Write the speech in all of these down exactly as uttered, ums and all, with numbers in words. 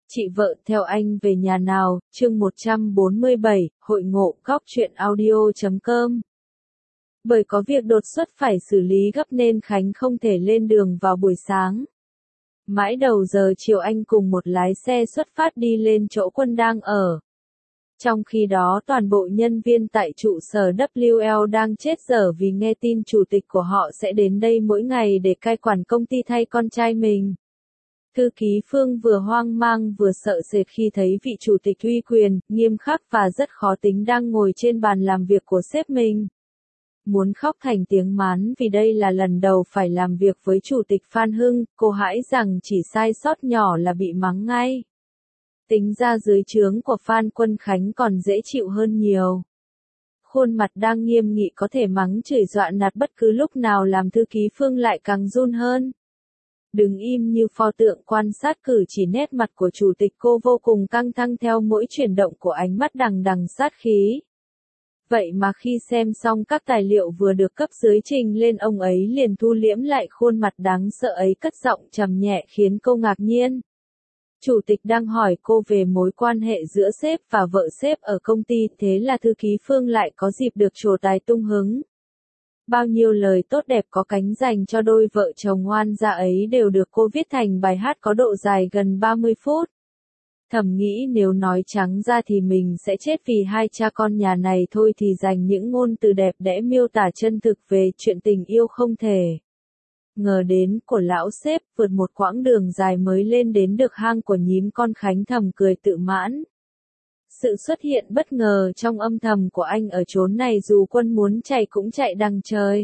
Chị vợ theo anh về nhà nào, chương một trăm bốn mươi bảy, hội ngộ, góc truyện audio chấm com. Bởi có việc đột xuất phải xử lý gấp nên Khánh không thể lên đường vào buổi sáng. Mãi đầu giờ chiều anh cùng một lái xe xuất phát đi lên chỗ Quân đang ở. Trong khi đó toàn bộ nhân viên tại trụ sở W L đang chết dở vì nghe tin chủ tịch của họ sẽ đến đây mỗi ngày để cai quản công ty thay con trai mình. Thư ký Phương vừa hoang mang vừa sợ sệt khi thấy vị chủ tịch uy quyền, nghiêm khắc và rất khó tính đang ngồi trên bàn làm việc của sếp mình. Muốn khóc thành tiếng mán vì đây là lần đầu phải làm việc với chủ tịch Phan Hưng, cô hãi rằng chỉ sai sót nhỏ là bị mắng ngay. Tính ra dưới trướng của Phan Quân Khánh còn dễ chịu hơn nhiều. Khuôn mặt đang nghiêm nghị có thể mắng chửi dọa nạt bất cứ lúc nào làm thư ký Phương lại càng run hơn. Đứng im như pho tượng quan sát cử chỉ nét mặt của chủ tịch, cô vô cùng căng thẳng theo mỗi chuyển động của ánh mắt đằng đằng sát khí. Vậy mà khi xem xong các tài liệu vừa được cấp dưới trình lên, ông ấy liền thu liễm lại khuôn mặt đáng sợ ấy, cất giọng trầm nhẹ khiến cô ngạc nhiên. Chủ tịch đang hỏi cô về mối quan hệ giữa sếp và vợ sếp ở công ty, thế là thư ký Phương lại có dịp được trổ tài tung hứng. Bao nhiêu lời tốt đẹp có cánh dành cho đôi vợ chồng ngoan dạ ấy đều được cô viết thành bài hát có độ dài gần ba mươi phút. Thầm nghĩ nếu nói trắng ra thì mình sẽ chết vì hai cha con nhà này thôi thì dành những ngôn từ đẹp đẽ miêu tả chân thực về chuyện tình yêu không thể. Ngờ đến của lão sếp, vượt một quãng đường dài mới lên đến được hang của nhím con Khánh thầm cười tự mãn. Sự xuất hiện bất ngờ trong âm thầm của anh ở chốn này dù Quân muốn chạy cũng chạy đằng trời.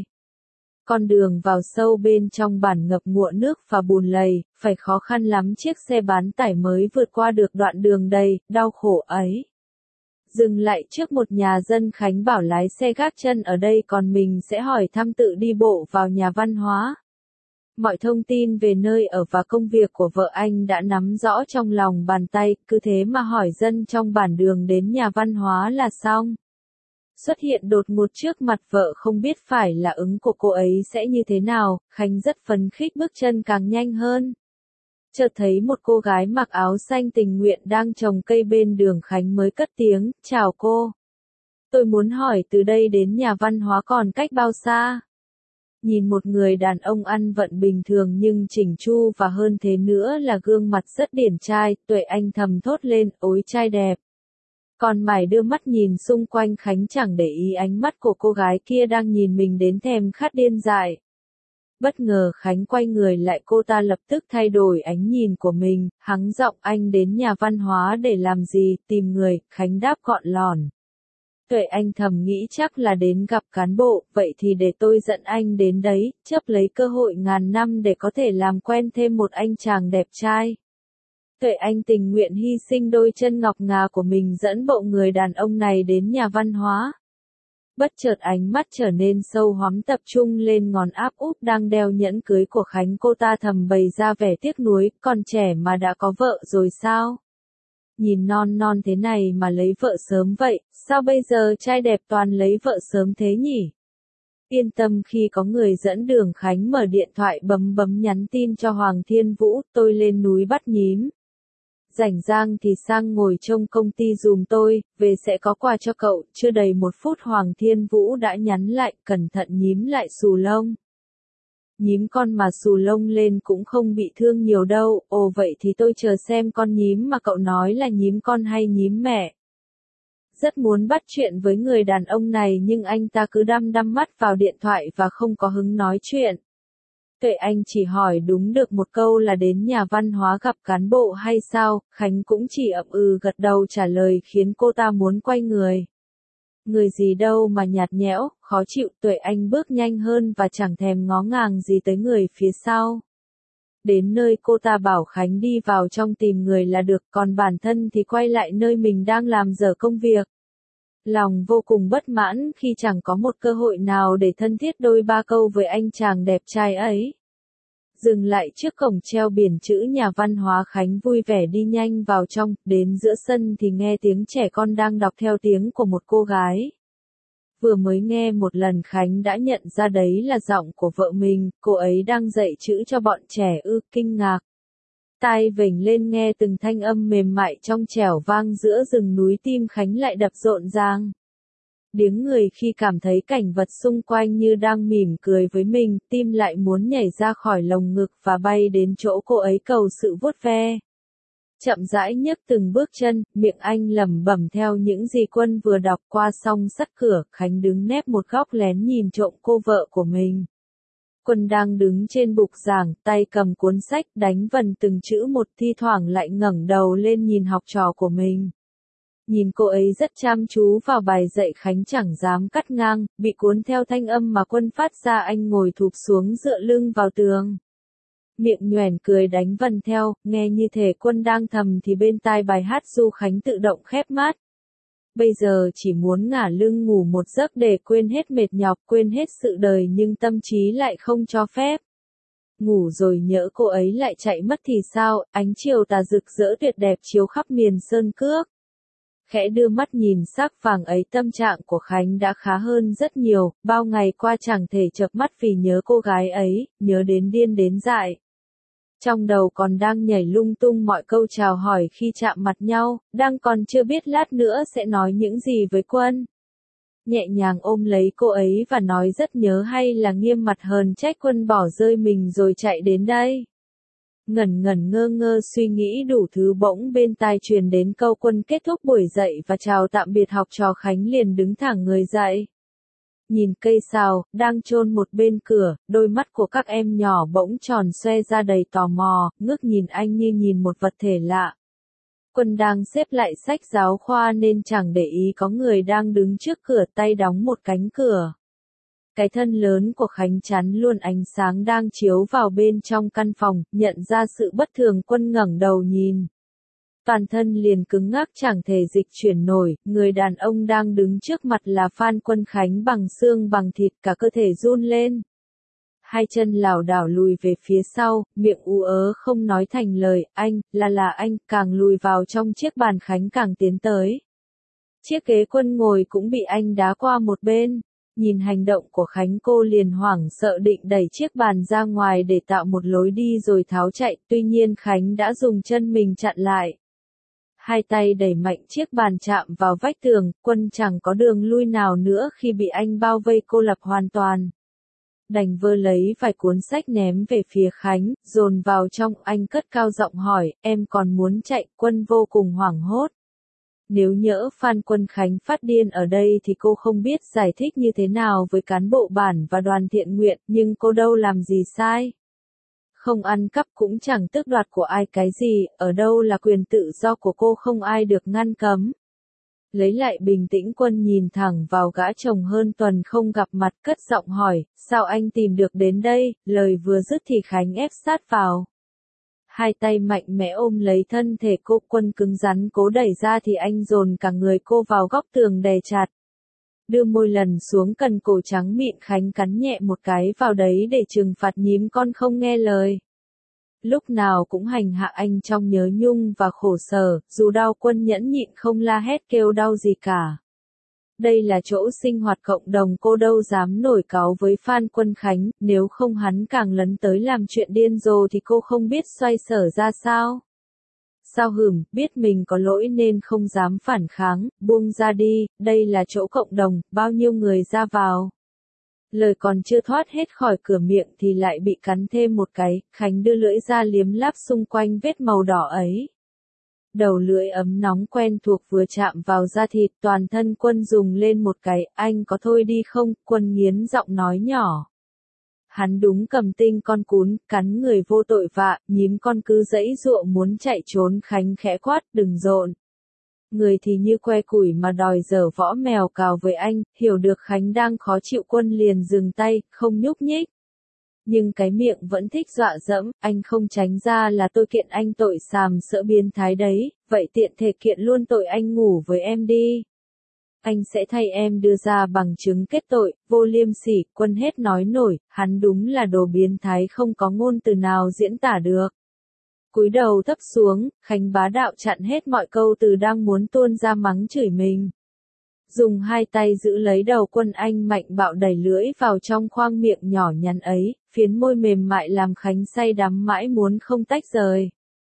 Con đường vào sâu bên trong bản ngập ngụa nước và bùn lầy, phải khó khăn lắm chiếc xe bán tải mới vượt qua được đoạn đường đầy, đau khổ ấy. Dừng lại trước một nhà dân, Khánh bảo lái xe gác chân ở đây còn mình sẽ hỏi thăm, tự đi bộ vào nhà văn hóa. Mọi thông tin về nơi ở và công việc của vợ anh đã nắm rõ trong lòng bàn tay, cứ thế mà hỏi dân trong bản đường đến nhà văn hóa là xong. Xuất hiện đột ngột trước mặt vợ không biết phải là ứng của cô ấy sẽ như thế nào, Khánh rất phấn khích bước chân càng nhanh hơn. Chợt thấy một cô gái mặc áo xanh tình nguyện đang trồng cây bên đường, Khánh mới cất tiếng, chào cô. Tôi muốn hỏi từ đây đến nhà văn hóa còn cách bao xa? Nhìn một người đàn ông ăn vận bình thường nhưng chỉnh chu và hơn thế nữa là gương mặt rất điển trai, Tuệ Anh thầm thốt lên, ôi trai đẹp. Còn mải đưa mắt nhìn xung quanh, Khánh chẳng để ý ánh mắt của cô gái kia đang nhìn mình đến thèm khát điên dại. Bất ngờ Khánh quay người lại, cô ta lập tức thay đổi ánh nhìn của mình, hắng giọng, anh đến nhà văn hóa để làm gì? Tìm người, Khánh đáp gọn lòn. Tuệ Anh thầm nghĩ chắc là đến gặp cán bộ, vậy thì để tôi dẫn anh đến đấy, chấp lấy cơ hội ngàn năm để có thể làm quen thêm một anh chàng đẹp trai. Tuệ Anh tình nguyện hy sinh đôi chân ngọc ngà của mình dẫn bộ người đàn ông này đến nhà văn hóa. Bất chợt ánh mắt trở nên sâu hoắm, tập trung lên ngón áp úp đang đeo nhẫn cưới của Khánh, cô ta thầm bày ra vẻ tiếc nuối, còn trẻ mà đã có vợ rồi sao? Nhìn non non thế này mà lấy vợ sớm vậy, sao bây giờ trai đẹp toàn lấy vợ sớm thế nhỉ? Yên tâm, khi có người dẫn đường, Khánh mở điện thoại bấm bấm nhắn tin cho Hoàng Thiên Vũ, tôi lên núi bắt nhím. Rảnh rang thì sang ngồi trông công ty dùm tôi, về sẽ có quà cho cậu. Chưa đầy một phút Hoàng Thiên Vũ đã nhắn lại, cẩn thận nhím lại xù lông. Nhím con mà xù lông lên cũng không bị thương nhiều đâu, ồ vậy thì tôi chờ xem con nhím mà cậu nói là nhím con hay nhím mẹ. Rất muốn bắt chuyện với người đàn ông này nhưng anh ta cứ đăm đăm mắt vào điện thoại và không có hứng nói chuyện. Tuệ Anh chỉ hỏi đúng được một câu là đến nhà văn hóa gặp cán bộ hay sao, Khánh cũng chỉ ậm ừ gật đầu trả lời khiến cô ta muốn quay người. Người gì đâu mà nhạt nhẽo, khó chịu. Tuệ Anh bước nhanh hơn và chẳng thèm ngó ngàng gì tới người phía sau. Đến nơi cô ta bảo Khánh đi vào trong tìm người là được, còn bản thân thì quay lại nơi mình đang làm dở công việc. Lòng vô cùng bất mãn khi chẳng có một cơ hội nào để thân thiết đôi ba câu với anh chàng đẹp trai ấy. Dừng lại trước cổng treo biển chữ nhà văn hóa, Khánh vui vẻ đi nhanh vào trong, đến giữa sân thì nghe tiếng trẻ con đang đọc theo tiếng của một cô gái. Vừa mới nghe một lần Khánh đã nhận ra đấy là giọng của vợ mình, cô ấy đang dạy chữ cho bọn trẻ ư, kinh ngạc. tai vểnh lên nghe từng thanh âm mềm mại trong trẻo vang giữa rừng núi, tim Khánh lại đập rộn ràng. Điếng người khi cảm thấy cảnh vật xung quanh như đang mỉm cười với mình, tim lại muốn nhảy ra khỏi lồng ngực và bay đến chỗ cô ấy cầu sự vuốt ve. Chậm rãi nhấc từng bước chân, miệng anh lẩm bẩm theo những gì Quân vừa đọc qua xong sắt cửa, Khánh đứng nép một góc lén nhìn trộm cô vợ của mình. Quân đang đứng trên bục giảng, tay cầm cuốn sách đánh vần từng chữ một, thi thoảng lại ngẩng đầu lên nhìn học trò của mình. Nhìn cô ấy rất chăm chú vào bài dạy, Khánh chẳng dám cắt ngang, bị cuốn theo thanh âm mà Quân phát ra, anh ngồi thụp xuống dựa lưng vào tường. Miệng nhoẻn cười đánh vần theo, nghe như thể Quân đang thầm thì bên tai bài hát ru, Khánh tự động khép mắt. Bây giờ chỉ muốn ngả lưng ngủ một giấc để quên hết mệt nhọc, quên hết sự đời, nhưng tâm trí lại không cho phép. Ngủ rồi nhỡ cô ấy lại chạy mất thì sao? Ánh chiều tà rực rỡ tuyệt đẹp chiếu khắp miền sơn cước. Khẽ đưa mắt nhìn sắc vàng ấy, tâm trạng của Khánh đã khá hơn rất nhiều, bao ngày qua chẳng thể chợp mắt vì nhớ cô gái ấy, nhớ đến điên đến dại. Trong đầu còn đang nhảy lung tung mọi câu chào hỏi khi chạm mặt nhau, đang còn chưa biết lát nữa sẽ nói những gì với Quân. Nhẹ nhàng ôm lấy cô ấy và nói rất nhớ, hay là nghiêm mặt hờn trách Quân bỏ rơi mình rồi chạy đến đây. Ngẩn ngẩn ngơ ngơ suy nghĩ đủ thứ, bỗng bên tai truyền đến câu Quân kết thúc buổi dạy và chào tạm biệt học trò, Khánh liền đứng thẳng người dậy. Nhìn cây sào, đang chôn một bên cửa, đôi mắt của các em nhỏ bỗng tròn xoe ra đầy tò mò, ngước nhìn anh như nhìn một vật thể lạ. Quân đang xếp lại sách giáo khoa nên chẳng để ý có người đang đứng trước cửa, tay đóng một cánh cửa. Cái thân lớn của Khánh chắn luôn ánh sáng đang chiếu vào bên trong căn phòng, nhận ra sự bất thường, Quân ngẩng đầu nhìn. Toàn thân liền cứng ngắc chẳng thể dịch chuyển nổi, người đàn ông đang đứng trước mặt là Phan Quân Khánh bằng xương bằng thịt, cả cơ thể run lên. Hai chân lảo đảo lùi về phía sau, miệng ú ớ không nói thành lời, anh, là là anh, càng lùi vào trong chiếc bàn Khánh càng tiến tới. Chiếc ghế Quân ngồi cũng bị anh đá qua một bên. Nhìn hành động của Khánh, cô liền hoảng sợ định đẩy chiếc bàn ra ngoài để tạo một lối đi rồi tháo chạy, tuy nhiên Khánh đã dùng chân mình chặn lại. Hai tay đẩy mạnh chiếc bàn chạm vào vách tường, Quân chẳng có đường lui nào nữa khi bị anh bao vây cô lập hoàn toàn. Đành vơ lấy vài cuốn sách ném về phía Khánh, dồn vào trong, anh cất cao giọng hỏi, em còn muốn chạy? Quân vô cùng hoảng hốt. Nếu nhỡ Phan Quân Khánh phát điên ở đây thì cô không biết giải thích như thế nào với cán bộ bản và đoàn thiện nguyện, nhưng cô đâu làm gì sai. Không ăn cắp cũng chẳng tước đoạt của ai cái gì, ở đâu là quyền tự do của cô, không ai được ngăn cấm. Lấy lại bình tĩnh, Quân nhìn thẳng vào gã chồng hơn tuần không gặp mặt, cất giọng hỏi, sao anh tìm được đến đây? Lời vừa dứt thì Khánh ép sát vào. Hai tay mạnh mẽ ôm lấy thân thể cô, Quân cứng rắn cố đẩy ra thì anh dồn cả người cô vào góc tường đè chặt. Đưa môi lần xuống cần cổ trắng mịn, Khánh cắn nhẹ một cái vào đấy để trừng phạt nhím con không nghe lời. Lúc nào cũng hành hạ anh trong nhớ nhung và khổ sở, dù đau Quân nhẫn nhịn không la hét kêu đau gì cả. Đây là chỗ sinh hoạt cộng đồng, cô đâu dám nổi cáu với Phan Quân Khánh, nếu không hắn càng lấn tới làm chuyện điên rồ thì cô không biết xoay sở ra sao. Sao hửm, biết mình có lỗi nên không dám phản kháng, buông ra đi, đây là chỗ cộng đồng, bao nhiêu người ra vào. Lời còn chưa thoát hết khỏi cửa miệng thì lại bị cắn thêm một cái, Khánh đưa lưỡi ra liếm láp xung quanh vết màu đỏ ấy. Đầu lưỡi ấm nóng quen thuộc vừa chạm vào da thịt, toàn thân Quân dùng lên một cái, anh có thôi đi không? Quân nghiến giọng nói nhỏ. Hắn đúng cầm tinh con cún, cắn người vô tội vạ, nhím con cứ giãy giụa muốn chạy trốn. Khánh khẽ quát, đừng rộn. Người thì như que củi mà đòi giở võ mèo cào với anh, hiểu được Khánh đang khó chịu, Quân liền dừng tay, không nhúc nhích. Nhưng cái miệng vẫn thích dọa dẫm, anh không tránh ra là tôi kiện anh tội sàm sỡ biến thái đấy, vậy tiện thể kiện luôn tội anh ngủ với em đi. Anh sẽ thay em đưa ra bằng chứng kết tội, vô liêm sỉ. Quân hết nói nổi, hắn đúng là đồ biến thái không có ngôn từ nào diễn tả được. Cúi đầu thấp xuống, Khánh bá đạo chặn hết mọi câu từ đang muốn tuôn ra mắng chửi mình. Dùng hai tay giữ lấy đầu Quân, anh mạnh bạo đẩy lưỡi vào trong khoang miệng nhỏ nhắn ấy, phiến môi mềm mại làm Khánh say đắm mãi muốn không tách rời.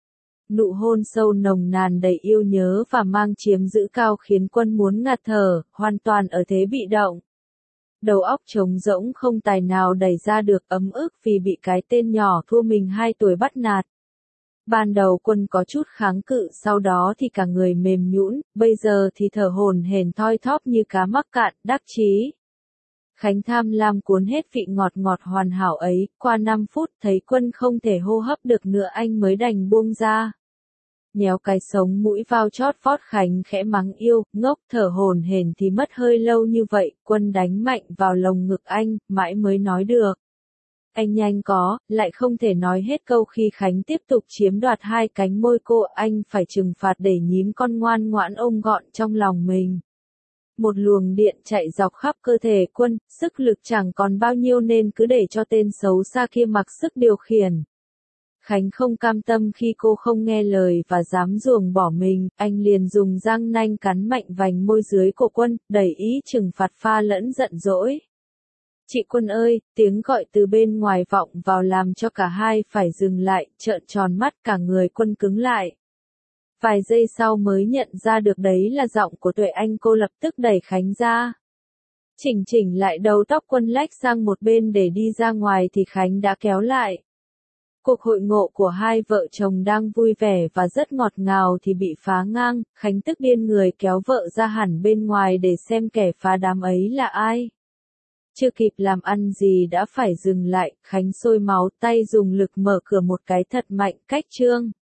Nụ hôn sâu nồng nàn đầy yêu nhớ và mang chiếm giữ cao khiến Quân muốn ngạt thở, hoàn toàn ở thế bị động. Đầu óc trống rỗng không tài nào đẩy ra được ấm ức vì bị cái tên nhỏ thua mình hai tuổi bắt nạt. Ban đầu Quân có chút kháng cự, sau đó thì cả người mềm nhũn, bây giờ thì thở hổn hển thoi thóp như cá mắc cạn, đắc chí. Khánh tham lam cuốn hết vị ngọt ngọt hoàn hảo ấy, qua năm phút thấy Quân không thể hô hấp được nữa anh mới đành buông ra. Nhéo cái sống mũi vào chót vót Khánh khẽ mắng yêu, ngốc, thở hổn hển thì mất hơi lâu như vậy, Quân đánh mạnh vào lồng ngực anh, mãi mới nói được. Anh nhanh có, lại không thể nói hết câu khi Khánh tiếp tục chiếm đoạt hai cánh môi cô, anh phải trừng phạt để nhím con ngoan ngoãn ôm gọn trong lòng mình. Một luồng điện chạy dọc khắp cơ thể Quân, sức lực chẳng còn bao nhiêu nên cứ để cho tên xấu xa kia mặc sức điều khiển. Khánh không cam tâm khi cô không nghe lời và dám ruồng bỏ mình, anh liền dùng răng nanh cắn mạnh vành môi dưới của Quân, đầy ý trừng phạt pha lẫn giận dỗi. Chị Quân ơi, tiếng gọi từ bên ngoài vọng vào làm cho cả hai phải dừng lại, trợn tròn mắt, cả người Quân cứng lại. Vài giây sau mới nhận ra được đấy là giọng của Tuệ Anh, cô lập tức đẩy Khánh ra. Chỉnh chỉnh lại đầu tóc Quân lách sang một bên để đi ra ngoài thì Khánh đã kéo lại. Cuộc hội ngộ của hai vợ chồng đang vui vẻ và rất ngọt ngào thì bị phá ngang, Khánh tức điên người kéo vợ ra hẳn bên ngoài để xem kẻ phá đám ấy là ai. Chưa kịp làm ăn gì đã phải dừng lại, Khánh sôi máu tay dùng lực mở cửa một cái thật mạnh, cách trương.